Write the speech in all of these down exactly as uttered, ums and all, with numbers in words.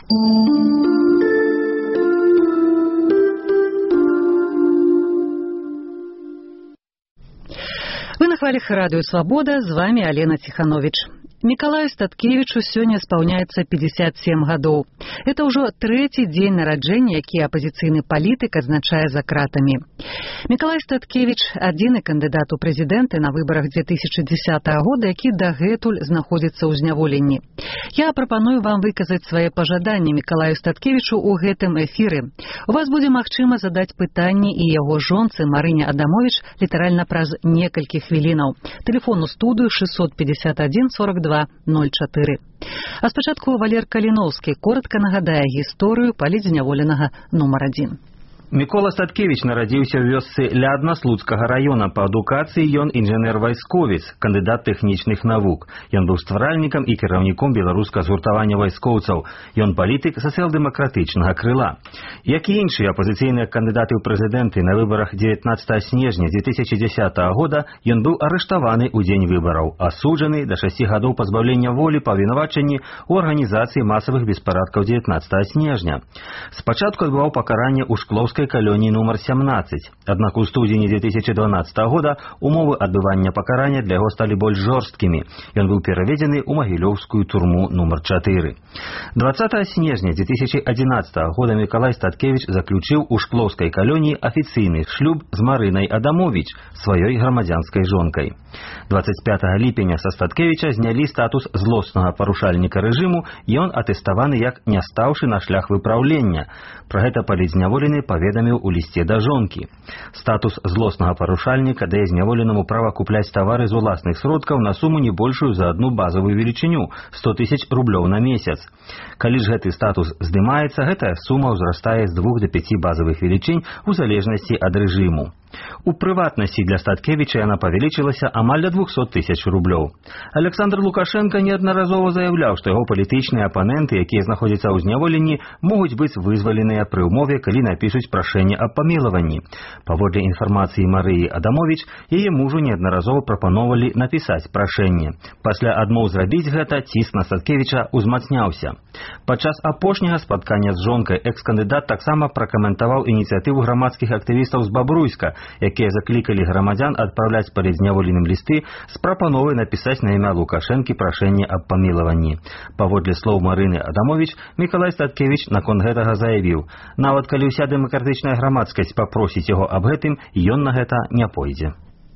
Вы на хвалях радио «Свобода», з вами Алена Тиханович. Мікалаю Статкевічу сёння спаўняецца пятьдесят семь гадоў. Это ўжо трэці дзень нараджэння, які апазіцыйны палітык адзначае за кратамі. Мікалай Статкевіч – адзіны кандыдат у прэзідэнты на выбарах две тысячи десятого года, які дагэтуль знаходзіцца ў зняволенні. Я прапаную вам выказаць свае пажаданні Мікалаю Статкевічу ў гэтым эфіры. У вас будзе магчыма задаць пытанні і яго жонцы Марыне Адамович літаральна праз некалькі хвілінаў. Тэлефон у студыю шестьсот пятьдесят один сорок два ноль четыре. А спачатку Валер Каліноўскі коротка нагадае гісторыю палітзняволенага нумар адзін. Мікола Статкевіч нарадзіўся ў вёсцы Лядна Слуцкага раёна. Па адукацыі ён інжынер-вайсковец, кандыдат тэхнічных навук. Ён быў стваральнікам і кіраўніком беларускага згуртавання вайскоўцаў. Ён палітык сацыял-дэмакратычнага крыла. Як і іншыя апазіцыйныя кандыдаты ў прэзідэнты на выбарах дзевятнадцатого снежня две тысячи десятого года, ён быў арыштаваны ў дзень выбараў, асуджаны да шасці гадоў пазбаўлення волі па абвінавачанні ў арганізацыі масавых беспарадкаў дзевятнадцатого снежня. Спачатку адбываў пакаранне ў Шклоўскай колонии номер семнадцать. Однако у студзені две тысячи двенадцатого года умовы адбывання пакарання для яго сталі больш жорсткімі. Ён быў пераведзены ў магілёўскую турму номер четыре. двадцатого снежня две тысячи одиннадцатого года Мікалай Статкевіч заключыў у Шклоўскай колонии афіцыйны шлюб з Марынай Адамович, сваёй грамадзянскай жонкай. двадцать пятого ліпеня са Статкевіча знялі статус злоснага парушальніка рэжыму, і ён атэставаны як не стаўшы на шлях выпраўлення. Пра гэта палітзняволены паведаміў у лісце да жонкі. Статус злоснага парушальніка дае зняволенаму права купляць тавары з уласных сродкаў на суму не большую за одну базовую велічыню – сто тысяч рублёў на месяц. Калі ж гэты статус здымаецца, гэтая сума ўзрастае з двух до пяти базовых велічынь у залежнасці ад рэжыму. У прыватнасці для Статкевіча яна павялічылася амаль да двухсот тысяч рублёў. Александр Лукашенко неаднаразова заяўляў, што яго палітычныя апаненты, якія знаходзяцца ў зняволенні, могуць быць вызваленыя пры ўмове, калі напішуць прашэнне аб памілаванні. Паводле інфармацыі Марыі Адамович, яе мужу неаднаразова прапаноўвалі напісаць прашэнне. Пасля адмоў зрабіць гэта, ціск на Статкевіча ўзмацняўся. Падчас апошняга спаткання з жонкай экс-кандыдат таксама пракаментаваў ініцыятыву грамадскіх актывістаў з Бабруйска, якія заклікалі грамадзян адпраўляць палітзняволеным лісты з прапановай напісаць на імя Лукашэнкі прашэнне аб памілаванні. Паводле слоў Марыны Адамович, Мікалай Статкевіч наконт гэтага заявіў: нават калі ўся дэмакратычная грамадскасць папросіць яго аб гэтым, ён на гэта не пойдзе.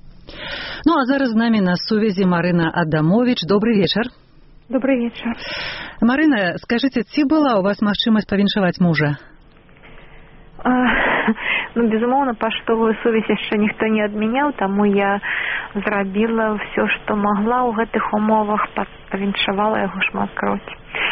Ну а зараз з намі на сувязі Марына Адамович. Добрый вечар. Добрый вечар. Марына, скажыце, ці была у вас магчымасць павіншаваць мужа? А, ну, безумоўна, паштовую сувязь яшчэ ніхто не адмяняў, таму я зрабіла ўсё, што магла ў гэтых умовах, павіншавала яго шматкроць.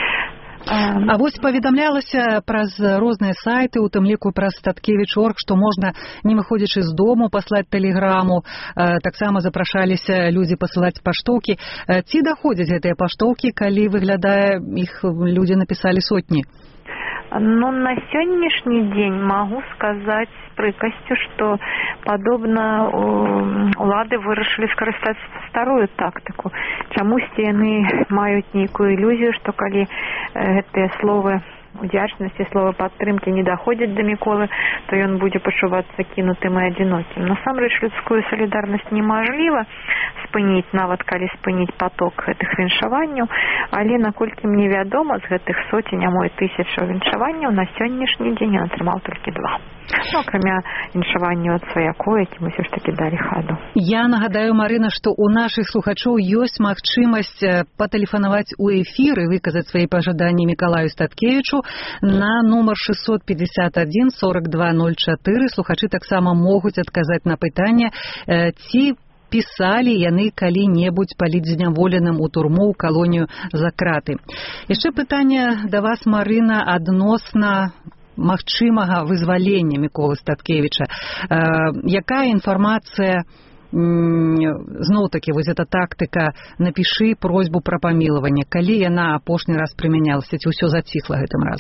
А вось паведамлялася праз розныя сайты, у тым ліку праз Статкевіч точка орг, што можна, не выходзячы з дому, паслаць тэлеграму. Таксама запрашаліся людзі пасылаць паштоўкі. Ці даходзяць гэтыя паштоўкі, калі, выглядае, іх людзі напісалі сотні? Ну, на сённяшні дзень магу сказаць з прыкасцю, што падобна улады вырашылі скарыстаць старую тактыку. Чамусьці яны маюць нейкую ілюзію, што калі гэтыя словы удзячнасці, словы падтрымкі не даходзяць да Міколы, то ён будзе пачувацца кінутым і адзінокім. Насамрэч, людскую салідарнасць немажліва спыніць, нават калі спыніць поток гэтых віншаванняў, але, наколькі мне вядома, з гэтых соцень, а мо і тысячаў віншаванняў на сённяшні дзень ён атрымаў толькі два. Ну, акрамя віншаванняў ад сваякоў, якім усё ж такі далі хаду. Я нагадаю, Марына, што у нашых слухачоў ёсць магчымасць патэлефанаваць у эфір і выказаць свае пажаданні Мікалаю Статкевічу на нумар шестьсот пятьдесят один сорок два ноль четыре. Слухачы таксама могуць адказаць на пытанне, ці пісалі яны калі-небудзь палітзняволеным у турму, ў калонію за краты. Яшчэ пытанне да вас, Марына, адносна магчымага вызвалення Міколы Статкевіча. Якая інфармацыя, зноў-такі, вось эта тактыка «напішы просьбу пра памілаванне», калі яна апошні раз прымянялася, ці ўсё заціхла гэтым разам?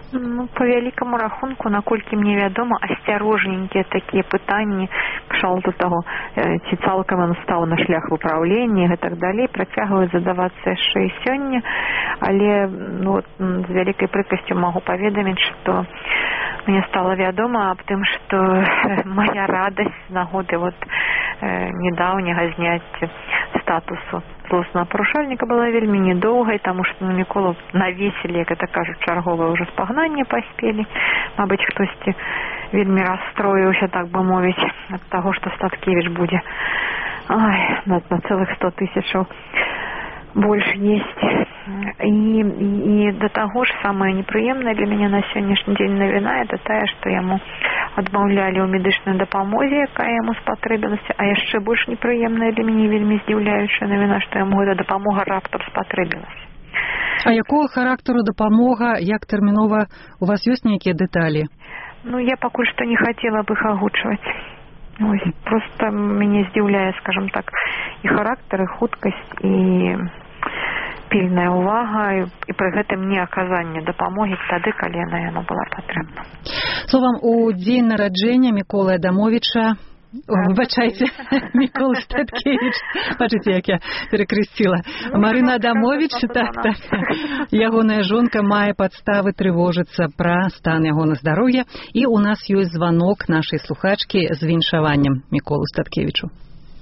Ну, по вялікаму рахунку, наколькі мне вядома, асцярожненькія такія пытанні кшталту таго, ці цалкам ён стаў на шлях выпраўлення і так далей, працягваюць задавацца яшчэ і сёння, але ну, з вялікай прыкрасцю магу паведаміць, што мне стала вядома аб тым, што моя радасць з нагоды вот недаўняга зняцця статусу злоснага парушальніка была вельмі недоўгай, таму што на Міколу навесілі, як это кажуць, чарговае ўжо спагнанне паспелі. Мабыць, хтосьці вельмі расстроіўся, так бы мовіць, ад таго, што Статкевіч будзе ой, на, на цэлых сто тысячаў больш есць. І, і да таго ж самае непрыемнае для мяне на сённяшні дзень навіна это тая, што яму адмаўлялі ў медычнай дапамозе, якая яму спатрэбілася, а яшчэ больш непрыемная для мяне, вельмі здзіўляючая навіна, што яму гэта дапамога раптам спатрэбілася. А якога характару дапамога, як тэрмінова, у вас ёсць нейкія дэталі? Ну, я пакуль што не хацела б іх агучваць. Ось, просто мяне здзіўляе, скажем так, і характар, і хуткасць, і пільная ўвага, і пры гэтым не аказанне дапамогі тады, калі яна яно была патрэбна. Словам, у дзень нараджэння Міколы Адамовіча, выбачайце, Мікола Статкевіч, бачыце, як я перакрысціла, Марына Адамовіч, так, так, ягоная жонка мае падставы трывожыцца пра стан ягона здароўя, і у нас ёсць званок нашай слухачкі з віншаваннем Міколу Статкевічу.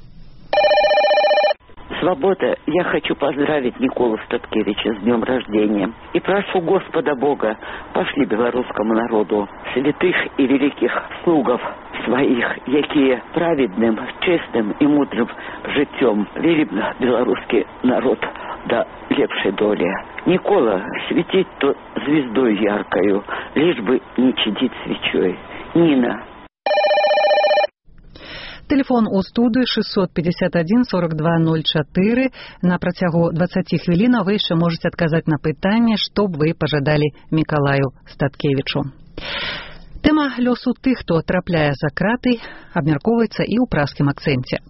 Свобода, я хочу поздравить Николу Статкевича с днем рождения. И прошу Господа Бога, пошли белорусскому народу святых и великих слугов своих, якія праведным, честным и мудрым життем вели белорусский народ до лепшей доли. Никола, светить то звездой яркою, лишь бы не чадить свечой. Нина. Телефон у студыі шестьсот пятьдесят один сорок два ноль четыре. На працягу двадцати хвілін вы яшчэ можаце адказаць на пытанне, што б вы пажадалі Мікалаю Статкевічу. Тэма лёсу тых, хто трапляе за краты, абмяркоўваецца і ў праскім акцэнце.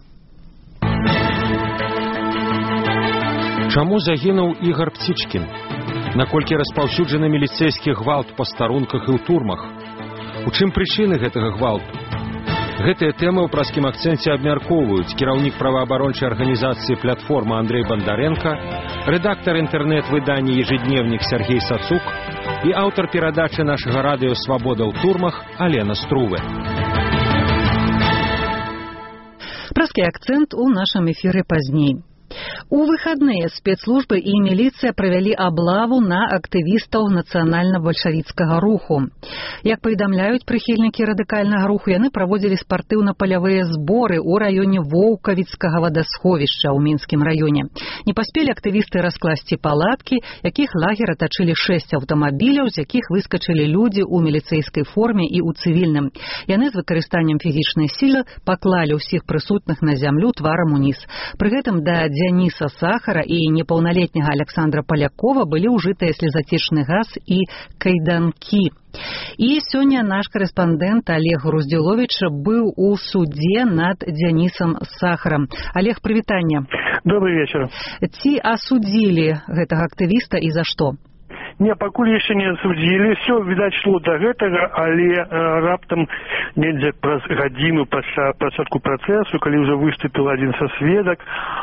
Чаму загінуў Ігар Пцічкін? Наколькі распаўсюджаны міліцэйскі гвалт па старунках і ў турмах? У чым прычыны гэтага гвалту? Гэтыя тэмы ў праскім акцэнце абмяркоўваюць кіраўнік праваабарончай арганізацыі «Платформа» Андрей Бондаренко, рэдактар інтэрнэт-выдання «Ежедневник» Сергей Сацук і аўтар перадачы нашага радыё «Свабода ў турмах» Алена Струве. Праскі акцэнт у нашым эфіры пазней. У выходные спецслужбы і міліцыя правялі аблаву на актывістаў нацыянальна-бальшавіцкага руху. Як паведамляюць прыхільнікі радыкальнага руху, яны праводзілі спартыўна-палявыя зборы ў раёне Воўкавіцкага вадасховішча ў Мінскім раёне. Не паспелі актывісты раскласці палаткі, якіх лагер атачылі шэсць аўтамабіляў, з якіх выскачылі людзі ў міліцэйскай форме і ў цывільным. Яны з выкарыстаннем фізічнай сілы паклалі ўсіх прысутных на зямлю тварам уніз. Пры гэтым да Дзяніса Сахара і непаўналетняга Александра Палякова былі ўжытыя слезацечны газ і кайданкі. І сёння наш корэспандэнт Олег Груздзіловіч быў у судзе над Дзянісам Сахарам. Олег, прывітанне. Добрый вечер. Ці асудзілі гэтага актывіста і за што? Не, пакуль яшчэ не судзілі, все, відаць, шло да гэтага, але э, раптам недзе праз гадзіну пасля пачатку працэсу, калі ўжо выступіў адзін са сведак,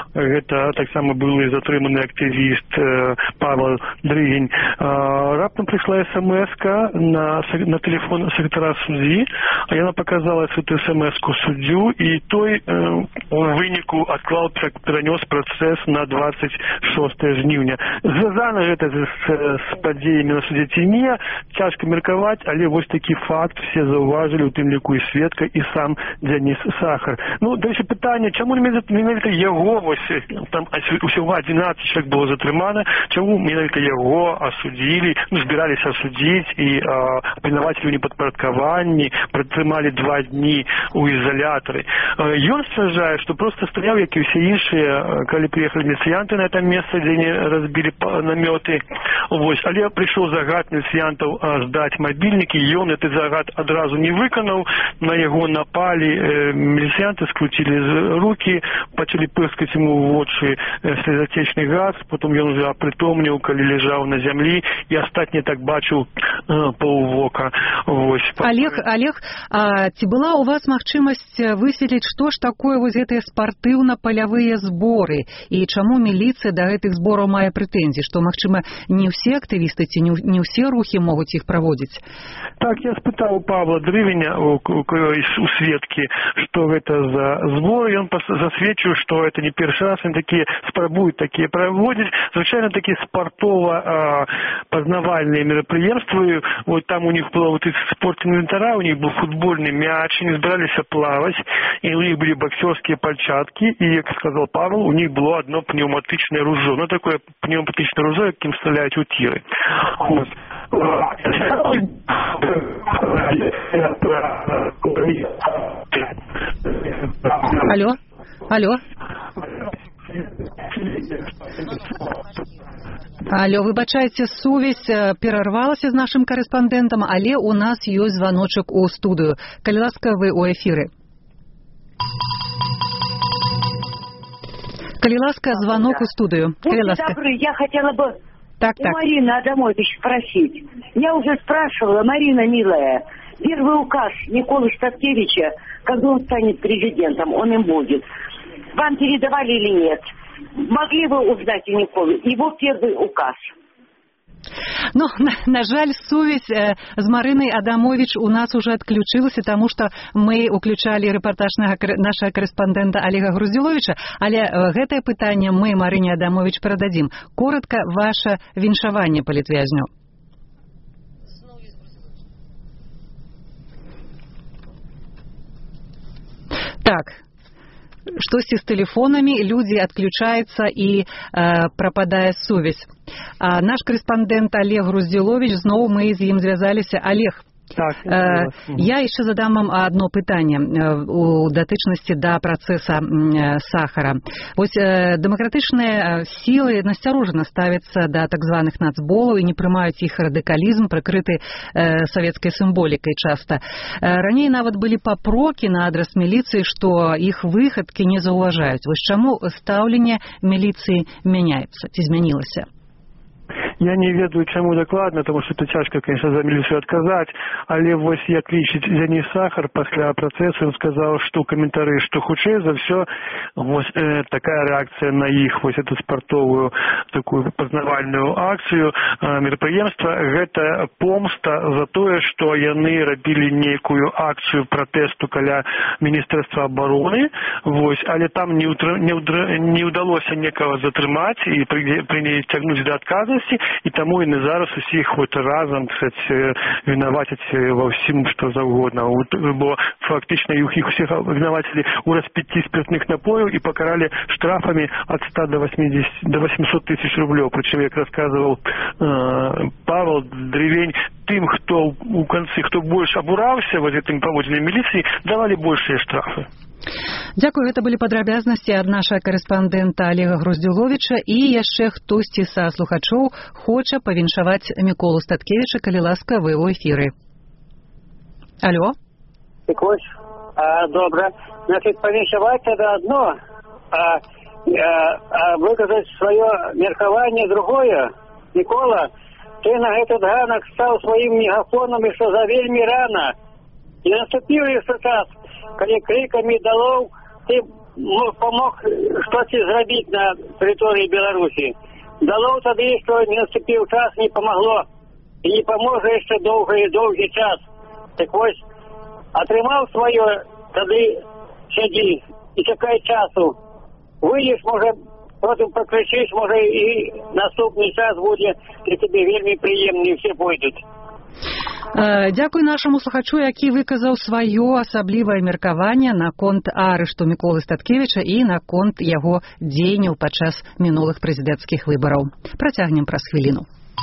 гэта таксама былы затрыманы актывіст э, Павел Дрыгень, э, раптам прыйшла эс-эм-эска на, на телефон сектара суддзі, а яна паказала эту эс-эм-эску суддзю, і той э, у выніку адклаў, перанёс працэс на двадцать шостае жніўня. Звязана гэта з, з падзеямі на судзе ці не, цяжка меркаваць, але вось такі факт все заўважылі, у тым ліку і сведка, і сам Дзяніс Сахар. Ну, дальше пытанне, чаму менавіта яго, вось там усяго адзінаццаць чалавек было затрымана, чаму менавіта яго асудзілі, ну, збіраліся асудзіць і абвінавацілі ў непадпарадкаванні, пратрымалі два дні ў изолятары. Ён сцвярджае, што просто стаяў, як і ўсе іншыя, калі прыехалі міліцыянты на это месца, дзе не разбілі намёты. Вось, але прыйшоў загад міліцыянтаў здаць мабільнікі, ён гэты загад адразу не выканаў, на яго напалі, э, міліцыянты скруцілі рукі, пачалі пырскаць ему ў вочы слезацечны газ, потом ён уже апрытомніў, калі ляжаў на зямлі, і астатні так бачыў, паўвока. Вось. Олег, Олег, а ці была у вас магчымасць высветліць, што ж такое вось гэтыя спартыўна-палявыя зборы і чаму міліцыя да гэтых збораў мае прэтэнзіі, што, магчыма, не ўсе актывісты ці не ўсе рухі могуць іх праводзіць? Так, я спытаў Павла Дрывеня у, у, у сведкі, што гэта за зборы, ён засведчыў, што это не першы раз, ён такія спрабуюць такія праводзіць, звычайна такія спартова-пазнавальныя мерапрыемствы. Вот там у них было вот из спорт-инвентара, у них был футбольный мяч, они собирались плавать, и у них были боксерские перчатки, и, как сказал Павел, у них было одно пневматичное ружье. Ну, такое пневматичное ружье, каким стреляют у тиры. Вот. Алло? Алло? Алло, выбачайце, сувязь перарвалася з нашым карэспандэнтам, але у нас ёсць званочак у студыю. Калі ласка, вы у эфіры. Калі ласка, звонок у студию. Будьте добры, я хотела бы так, у так. Марины Адамович спросить. Я уже спрашивала, Марина, милая, первый указ Николы Статкевича, когда он станет президентом, он им будет. Вам передавали или нет? Могли вы узнать у Николы его первый указ? Ну, на, на жаль, сувязь э, з Марынай Адамович у нас уже адключылася, таму што мы уключалі рэпартаж нашага корэспандэнта Олега Груздзіловіча, але э, гэтае пытанне мы Марыне Адамович перададзім. Коротка, ваше віншаванне палітвязню. Так. Штосьці з тэлефонамі, людзі адключаюцца і э, прападае сувязь. А наш корэспандэнт Олег Груздзіловіч, зноў мы з ім звязаліся. Олег, так, э, я яшчэ задам вам одно пытанне э, у датычнасці да працэса э, сахара. Вось э, дэмакратычныя сілы насцярожана ставяцца да так званых нацболаў і не прымаюць іх радыкалізм, прыкрыты э, савецкай сімволікай часта. Э, раней нават былі папрокі на адрас міліцыі, што іх выхадкі не заўважаюць. Вось чаму стаўленне міліцыі мяняецца, ці змянілася? Я не ведаю, чаму дакладна, тому што это цяжка, конечно, за міліцыю адказаць, але вось як лічыць Дзяніс Сахар пасля працэсу, ён сказаў, што ў каментары, што хутчэй за ўсё вось э, такая рэакцыя на іх, вось эту спартовую такую пазнавальную акцыю, э, мерапрыемства, гэта помста за тое, што яны рабілі нейкую акцыю пратэсту каля міністэрства абароны, вось, але там не, утр... не, удр... не ўдалося некага затрымаць і прыцягнуць да адказнасці, і таму яны зараз усіх вот разам, кстати, вінавацяць ва ўсім, што заўгодна. Бо фактычна іх усіх вінавацілі ў распіцці спиртных напояў і пакаралі штрафамі ад ста до восьмисот тысяч рублёў. Прычым, як расказваў э, Павел Дрывень, тым, хто у канцы, хто больш абураўся вот гэтым паводзінам міліцыі, давалі большыя штрафы. Дзякую, гэта былі падрабязнасці ад нашага корэспандэнта Олега Груздзіловіча, і яшчэ хтосьці са слухачоў хоча павіншаваць Міколу Статкевіча, калі ласка, вы ў эфіры. Алло? Так вось, а, добра. Значит, павіншаваць это одно, а, а, а выказаць сваё меркаванне другое. Мікола, ты на этот ганак стаў сваім мегафонам яшчэ за вельмі рана. І наступіў яшчэ час, калі криками далоў ты помог что-то зрабіць на тэрыторыі Беларусі. Далоў тады, што не наступіў час, не помогло. І не поможа яшчэ доўгі і доўгі час. Так вось, атрымаў сваё, тады сядзі і чакай часу. Выйдзеш, можа, потым пракрычыш, можа, і наступны час будзе для тебе вельмі прыемны, і все пойдуць. Дзякуй нашаму слухачу, які выказаў сваё асаблівае меркаванне наконт арышту Міколы Статкевіча і наконт яго дзеянняў падчас мінулых прэзідэнцкіх выбараў. Працягнем праз хвіліну.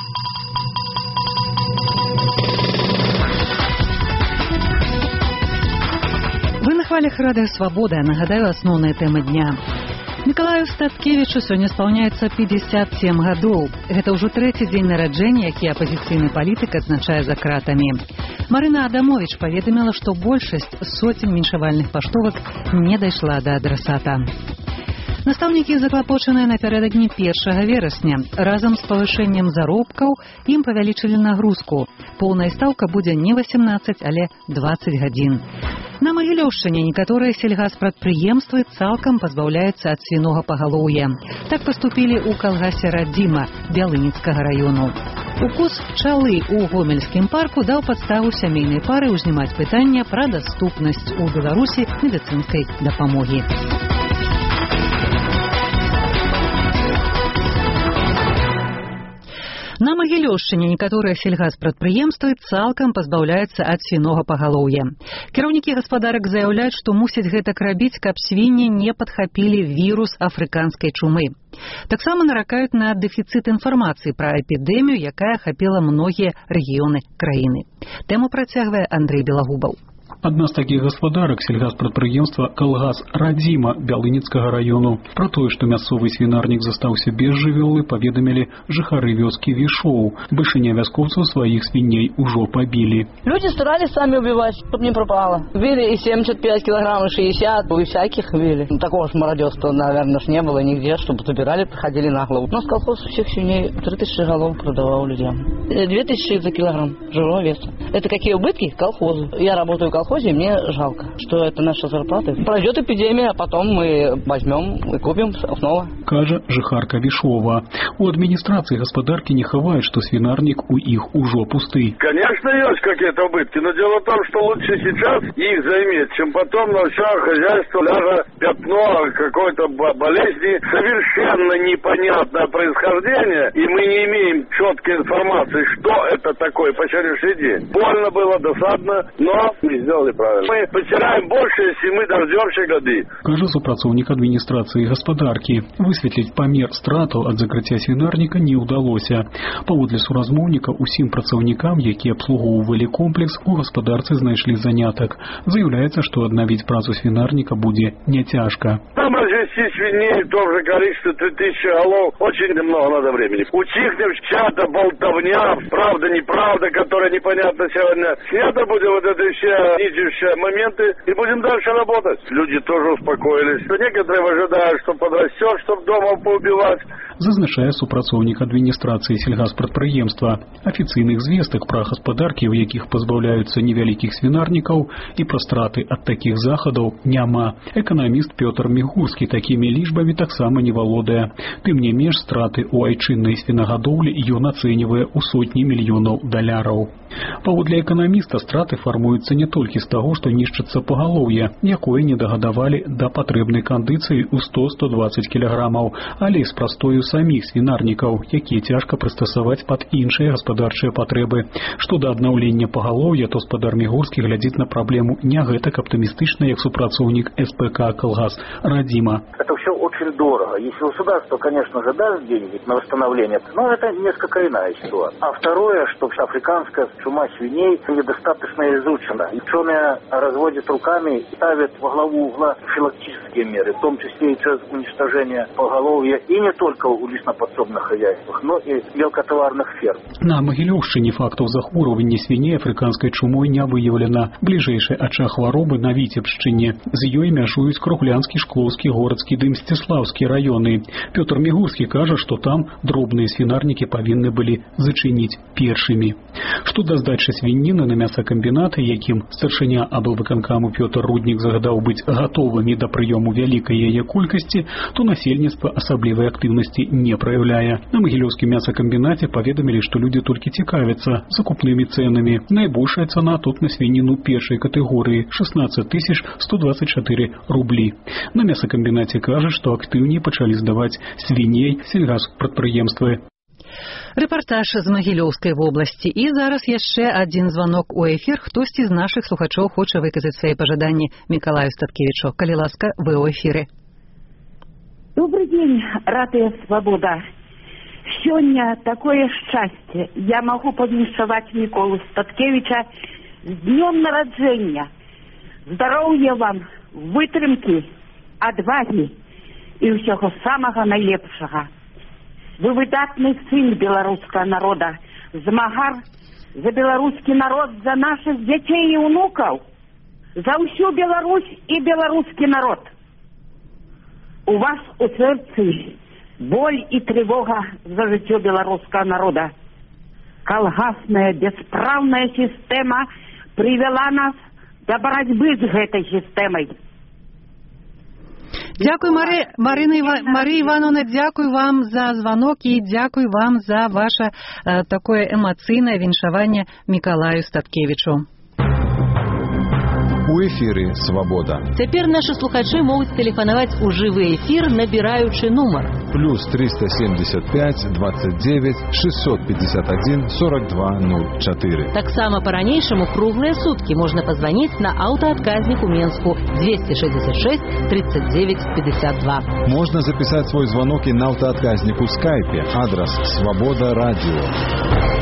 Вы на хвалях радыё Свабода. Нагадаю асноўныя тэмы дня. Мікалаю Статкевічу сёння спаўняецца пятьдесят семь гадоў. Гэта ўжо трэці дзень нараджэння, які апазіцыйны палітык адзначае за кратамі. Марына Адамович паведаміла, што большасць соцень віншавальных паштовак не дайшла да адрасата. Настаўнікі заклапочаныя напярэдадні першага верасня. Разам з павышэннем заробкаў ім павялічылі нагрузку. Поўная стаўка будзе не васемнаццаць, але дваццаць гадзін. На Магілёўшчыне некаторыя сельгаспрадпрыемствы цалкам пазбаўляюцца ад свінога пагалоўя. Так паступілі ў калгасе «Радзіма» Бялыніцкага раёну. Укус пчалы ў Гомельскім парку даў падставу сямейнай пары ўзнімаць пытанне пра даступнасць у Беларусі медыцынскай дапамогі. На Магілёўшчыне некаторыя сельгаспрадпрыемствы цалкам пазбаўляюцца ад свінога пагалоўя. Кіраўнікі гаспадарак заяўляюць, што мусяць гэтак рабіць, каб свінні не падхапілі вірус афрыканскай чумы. Таксама наракаюць на дэфіцыт інфармацыі пра эпідэмію, якая ахапіла многія рэгіёны краіны. Тэму працягвае Андрэй Белагубаў. Адна з такіх гаспадарак сельгаспрадпрыемства «Калгас Радзіма» Бялыніцкага раёну. Пра тое, што мясцовы свінарнік застаўся без жывёлы, паведамілі жыхары вёскі Вішоў. Бальшыня вяскоўцаў сваіх свіней ужо пабілі. Люди старались сами убивать, чтобы не пропало. Били и семьдесят пять килограмм, и шестьдесят, и всяких били. Такого ж мародерства, наверное, ж не было нигде, чтобы забирали, приходили на голову. У нас колхоз всех свиней три тысячи голов продавал людям. две тысячи за килограмм живого веса. Это какие убытки? Колхозу. Я работаю в колхозе, и мне жалко, что это наша зарплата. Пройдет эпидемия, а потом мы возьмем и купим снова. Кажа жыхарка Вішова. У администрации господарки не хавают, что свинарник у их уже пусты. Конечно, есть какие-то убытки, но дело в том, что лучше сейчас их заиметь, чем потом на все хозяйство ляжет пятно какой-то болезни, совершенно непонятное происхождение, и мы не имеем четкой информации, что это такое по сегодняшний день. Больно было, досадно, но мы сделали правильно. Мы потеряем больше, если мы дождемся годы. Кажа супрацоўнік адміністрацыі гаспадаркі. Высветліць памер стратаў ад закрыцця свінарніка не ўдалося. Паводле суразмоўніка, усім працаўнікам, якія абслугоўвалі комплекс, у гаспадарцы знайшлі занятак. Заяўляецца, што аднавіць працу свінарніка будзе няцяжка. Там развести свиней в том же количестве три тысячи голов очень много надо времени. Утихнем чья-то болтовня, правда, неправда, которая непонятна сегодня. Снято будет вот это все ничего моменты, и будем дальше работать. Люди тоже успокоились. Некоторые ожидают, что подрастет, чтобы дома поубивать. Зазначае супрацоўнік адміністрацыі сельгаспрадпрыемства. Афіцыйных звестак пра гаспадаркі, у якіх пазбаўляюцца невялікіх свінарнікаў, і пра страты ад такіх захадаў няма. Эканаміст Пётр Мігурскі такімі лічбамі таксама не валодае. Тым не менш, страты ў айчыннай свінагадоўлі ён ацэньвае ў сотні мільёнаў даляраў. Паводле эканаміста, страты фармуюцца не толькі з таго, што нішчыцца пагалоўе, якое не дагадавалі да патрэбнай кандыцыі ў сто - сто дваццаць кілаграмаў, але і з прастою саміх свінарнікаў, якія цяжка прыстасаваць пад іншыя гаспадарчыя патрэбы. Што да аднаўлення пагалоўя, то спадар Мігурскі глядзіць на праблему не гэтак аптымістычна, як супрацоўнік эс пэ ка «Калгас Радзіма». Это все очень дорого. Если государство, конечно же, даст деньги на восстановление, но это несколько иная ситуация. А второе, что африканская чума свиней недостаточно изучена. Ученые разводят руками и ставят во главу угла профилактические меры, в том числе и через уничтожение поголовья, и не только у лесноподсобных хозяйствах, но и мелкотоварных ферм. На Магілёўшчыне фактаў захворвання свіней афрыканскай чумой не выяўлена. Бліжэйшая ачаг хваробы на Віцебшчыне. З ёй мяжуюць Крухлянскі, Шклоўскі, Горацкі ды Мсціслаўскі раёны. Пётр Мігурскі кажа, што там дробныя свінарнікі павінны былі зачыніць першымі. Што да здачы свініны на мясакамбінаты, якім старшыня аблвыканкаму Пётр Руднік загадаў быць гатовымі да прыёму вялікай яе колькасці, то насельніцтва асаблівай актыўнасці не праяўляе. На Магілёўскім мясакамбінаце паведамілі, што людзі толькі цікавяцца закупнымі цэнамі. Найбольшая цана тут на свініну першай катэгорыі – шестнадцать тысяч сто двадцать четыре рублі. На мясакамбінаце кажа, што актыўней пачалі здаваць свіней сельгаспрадпрыемствы. Рэпартаж з Магілёўскай вобласці. І зараз яшчэ адзін званок у эфір. Хтосьці з нашых слухачоў хоча выказаць свае пажаданні Мікалаю Статкевічу. Калі ласка, вы ў эфіры. Добрый день, Радио Свобода. Сегодня такое счастье. Я могу повіншаваць Миколу Статкевича с днем народжения. Здоровья вам, вытрымки, отваги и всего самого наилепшего. Вы выдатный сын белорусского народа, змагар за белорусский народ, за наших детей и внуков, за всю Беларусь и белорусский народ. у вас у сердце боль и тревога за житье белорусского народа. Колгасная бесправная система привела нас до борьбы с этой системой. Дякую, Мари... Марина Іва... Марія Івановна, дякую вам за звонок и дякую вам за ваше э, такое эмоцыйнае віншаванне Миколаю Статкевичу. У эфіры «Свабода». Цяпер нашы слухачы могуць тэлефанаваць у жывы эфір, набіраючы нумар. Плюс триста семьдесят пять двадцать девять шестьсот пятьдесят один сорок два ноль четыре. Таксама па-ранейшаму круглыя суткі можна пазваніць на аўтаадказнік у Менску двести шестьдесят шесть тридцать девять пятьдесят два. Можно записать свой звонок и на аўтаадказнік у скайпе. Адрес «Свобода радио».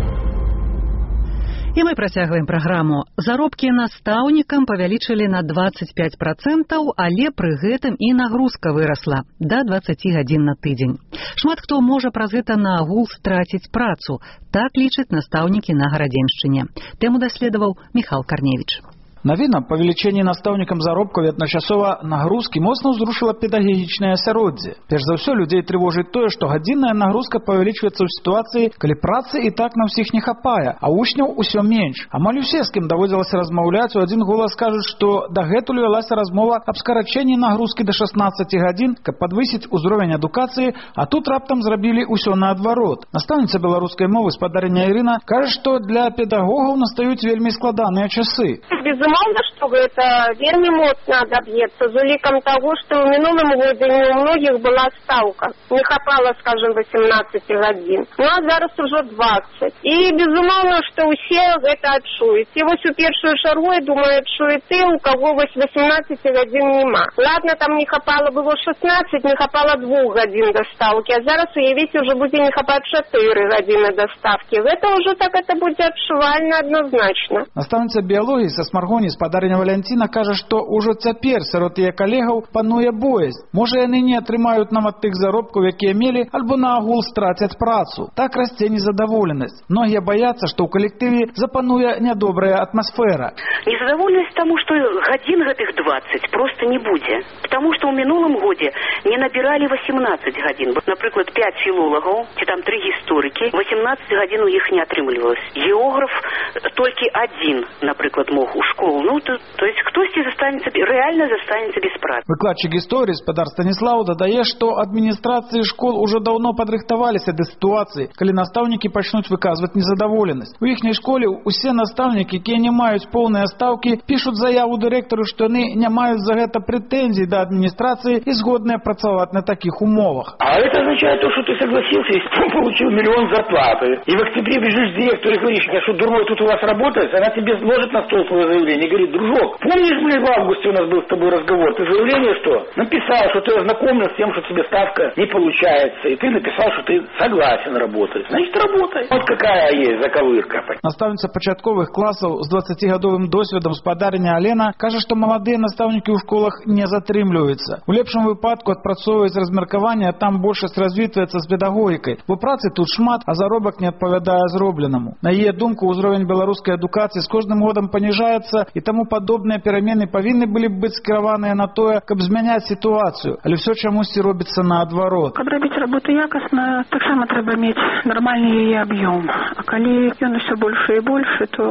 И мы працягваем праграму. Заробкі настаўнікам павялічылі на двадцать пять процентов, але пры гэтым і нагрузка вырасла да двадцати гадзін на тыдзень. Шмат хто можа праз гэта наогул страціць працу. Так лічаць настаўнікі на Гарадзеншчыне. Тэму даследаваў Михал Карневич. Навіна па павелічэнні настаўнікам заробкаў і адначасова нагрузкі моцна ўзрушыла педагагічнае асяроддзе. Перш за ўсё людзей трывожыць тое, што гадзінная нагрузка павялічваецца ў сітуацыі, калі працы і так на ўсіх не хапае, а вучняў усё менш. Амаль усе, з кім даводзілася размаўляць, у адзін голас кажуць, што дагэтуль вялася размова аб скарачэнні нагрузкі да шаснаццаці гадзін, каб падвысіць узровень адукацыі, а тут раптам зрабілі ўсё наадварот. Настаўніца беларускай мовы спадарня Ірына кажа, што для педагогаў настаюць вельмі складаныя часы. Безумоўна, што гэта вельмі моцна адаб'ецца з улікам таго, што ў мінулым годзе не ў многіх была стаўка. Не хапала, скажем, восемнадцати гадзін. Ну, а зараз ужо двадцать. І, безумоўна, што ўсе гэта адчуюць. І вось у першую чаргу, я думаю, адчуюць ты, у каго вось восемнадцати гадзін нема. Ладно, там не хапала было шестнадцать, не хапала двух гадзін да стаўкі, а зараз, уявіце, уже будзе не хапаць чатыры гадзіны да ставкі. Гэта ўжо так это будзе адчувальна адназначна. Настаўніца біялогіі са Смаргоні спадарня Валянціна кажа, што ўжо цяпер сярод яе калегаў пануе боязь. Можа, яны не атрымаюць нават тых заробкаў, якія мелі, альбо наогул страцяць працу. Так расце незадаволенасць. Многія баяцца, што ў калектыве запануе нядобрая атмасфера. Незадаволенасць таму, што гадзін гэтых двадцать просто не будзе. Потому што ў мінулым годзе не набіралі восемнадцать гадзін. Напрыклад, пять філолагаў, ці там три гісторыкі, восемнадцать гадзін у іх не атрымлівалось. Географ толькі адзін, напрыклад, мог у школу. Ну, то, то есть хтосьці застанецца, реально застанецца без працы. Выкладчык гісторыі спадар Станіслаў дадае, што адміністрацыі школ ужо даўно падрыхтаваліся да сітуацыі, калі настаўнікі пачнуць выказваць незадаволенасць. У іхняй школе усе настаўнікі, якія не маюць поўныя стаўкі, пішуць заяву дырэктару, што яны не маюць за гэта прэтэнзій да адміністрацыі і згодныя працаваць на такіх умовах. А это означает то, что ты согласился, если ты получил миллион зарплаты. И в октябре бежишь к директору и говоришь, я что, дурной тут у вас работает? Она тебе ложит на стол свое заявление и говорит, дружок, помнишь, блин, в августе у нас был с тобой разговор? Ты заявление что? Написал, что ты ознакомлен с тем, что тебе ставка не получается. И ты написал, что ты согласен работать. Значит, работай. Вот какая есть заковырка. Настаўніца пачатковых класаў з дваццацігадовым досведам спадарня Алена кажа, што маладыя настаўнікі ў школах не затрымліваюцца. У лепшым выпадку адпрацоўваюць размеркаванне, а там большасць развітваецца з педагогікай. Бо працы тут шмат, а заробак не адпавядае зробленаму. На яе думку, ўзровень беларускай адукацыі з кожным годам паніжаецца, і таму падобныя перамены павінны былі б быць скіраваныя на тое, каб змяняць сітуацыю, але ўсё чамусьці робіцца наадварот. Каб рабіць работу якасна, таксама трэба мець нармальны яе аб'ём. А калі ён усё больше і больше, то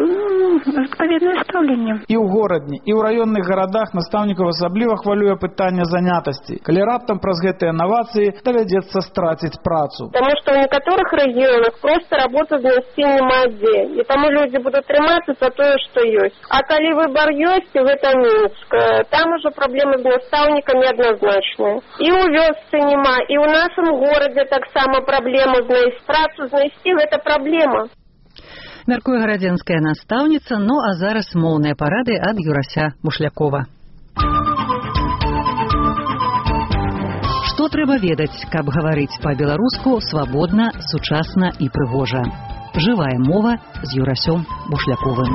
адпаведнае стаўленне. І ў горадні, і ў раённых гарадах настаўнікаў асабліва хвалюе пытанне занятасці. Калі раптам праз гэтыя навацыі давядзецца страціць працу. Таму што ў некаторых рэгіёнах проста работу знайсці няма дзе. І таму людзі будуць трымацца за тое, што ёсць. А калі выбар ёсць, гэта Мінск. Там ужо праблемы з настаўнікамі адназначныя. І ў вёсцы няма, і ў нашым горадзе таксама праблема знайсці. Працу знайсці гэта праблема. Мяркуе гарадзенская настаўніца, ну а зараз моўныя парады ад Юрася Бушлякова. Што трэба ведаць, каб гаварыць па-беларуску свабодна, сучасна і прыгожа? Жывая мова з Юрасём Бушляковым.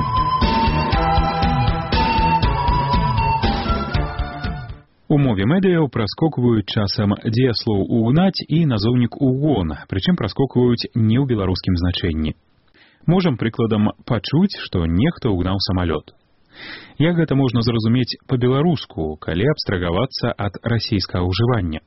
У мове медыяў праскокваюць часам дзеяслоў «угнаць» і назоўнік «угон», прычым праскокваюць не ў беларускім значэнні. Можам прыкладам пачуць, што нехта ўгнаў самалёт. Як гэта можна зразумець па-беларуску, калі абстрагавацца ад расійскага ўжывання?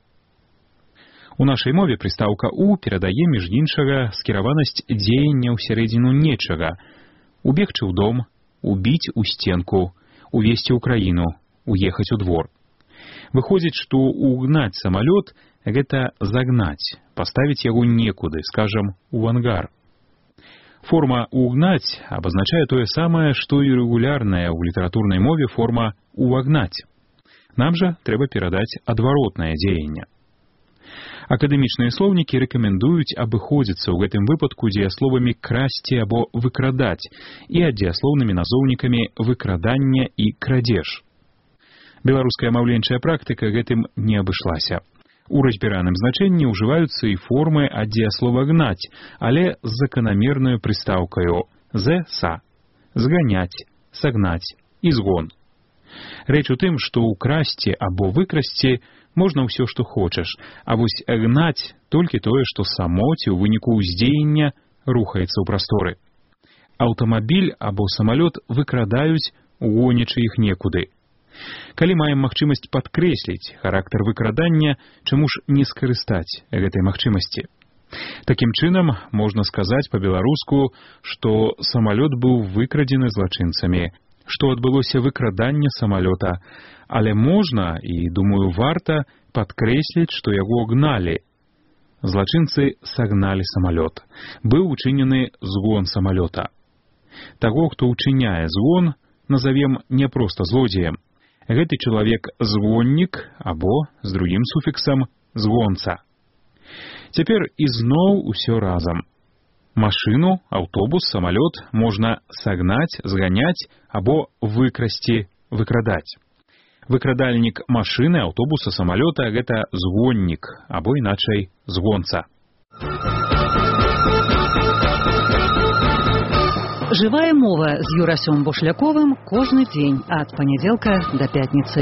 У нашай мове прыстаўка «у» перадае, між іншага, скіраванасць дзеяння ў сярэдзіну нечага. Убегчы ў дом, убіць у стенку, увесці ў краіну, уехаць у двор. Выходзіць, што угнаць самалёт – гэта загнаць, паставіць яго некуды, скажам, у ангар. Форма «угнаць» абазначае тое самае, што і рэгулярная ў літаратурнай мове форма «увагнаць». Нам жа трэба перадаць адваротнае дзеянне. Акадэмічныя слоўнікі рэкамендуюць абыходзіцца ў гэтым выпадку дзеясловамі «красці» або «выкрадаць» і аддзеяслоўнымі назоўнікамі «выкрадання» і «крадзеж». Беларуская маўленчая практыка гэтым не абышлася. У разбіраным значэнні ўжываюцца і формы аддзеяслова «гнаць», але з заканамернаю прыстаўкаю «з-са» – «зганяць», «сагнаць» і «згон». Рэч у тым, што ўкрасці або выкрасці можна ўсё, што хочаш, а вось гнаць толькі тое, што само ці ў выніку ўздзеяння рухаецца ў прасторы. Аўтамабіль або самалёт выкрадаюць, гонячы іх некуды. Калі маем магчымасць падкрэсліць характар выкрадання, чаму ж не скарыстаць гэтай магчымасці? Такім чынам, можна сказаць па-беларуску, што самалёт быў выкрадзены злачынцамі, што адбылося выкраданне самалёта, але можна, і, думаю, варта падкрэсліць, што яго гналі. Злачынцы сагналі самалёт. Быў учынены згон самалёта. Таго, хто ўчыняе згон, назавем не проста злодзеем. Гэты чалавек згоннік або, з другім суфіксам, згонца. Цяпер ізноў усё разам. Машыну, аўтобус, самалёт можна сагнаць, зганяць або выкрасці, выкрадаць. Выкрадальнік машыны, аўтобуса, самалёта – гэта згоннік або, іначай, згонца. Жывая мова з Юрасём Бушляковым кожны дзень ад панядзелка да пятніцы.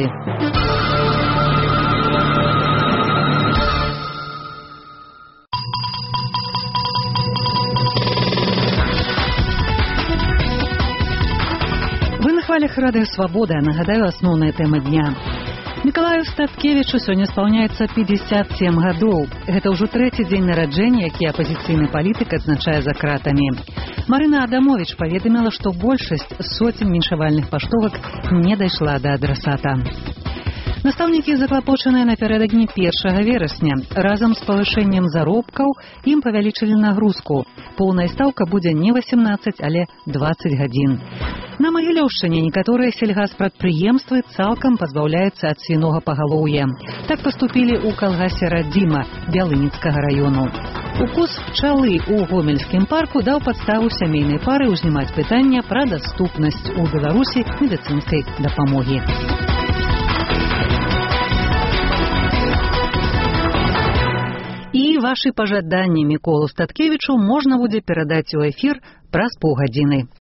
Вы на хвалях радыё «Свабода». Нагадаю, асноўная тэма дня. Мікалаю Статкевічу сёння спаўняецца пятьдесят семь гадоў. Гэта ўжо трэці дзень нараджэння, які апазіцыйны палітык адзначае за кратамі. Марына Адамович паведаміла, што большасць соцень віншавальных паштовак не дайшла да адрасата. Настаўнікі заклапочаныя напярэдадні першага верасня. Разам з павышэннем заробкаў ім павялічылі нагрузку. Поўная стаўка будзе не восемнадцаць, але дваццаць гадзін. На Магілёўшчыне некаторыя сельгаспрадпрыемствы цалкам пазбаўляюцца ад свінога пагалоўя. Так паступілі ў калгасе Радзіма Бялыніцкага раёну. Укус пчалы ў Гомельскім парку даў падставу сямейнай пары ўзнімаць пытання пра даступнасць у Беларусі медыцынскай дапамогі. І вашы пажаданні Міколу Статкевічу можна будзе перадаць у эфір праз паўгадзіны.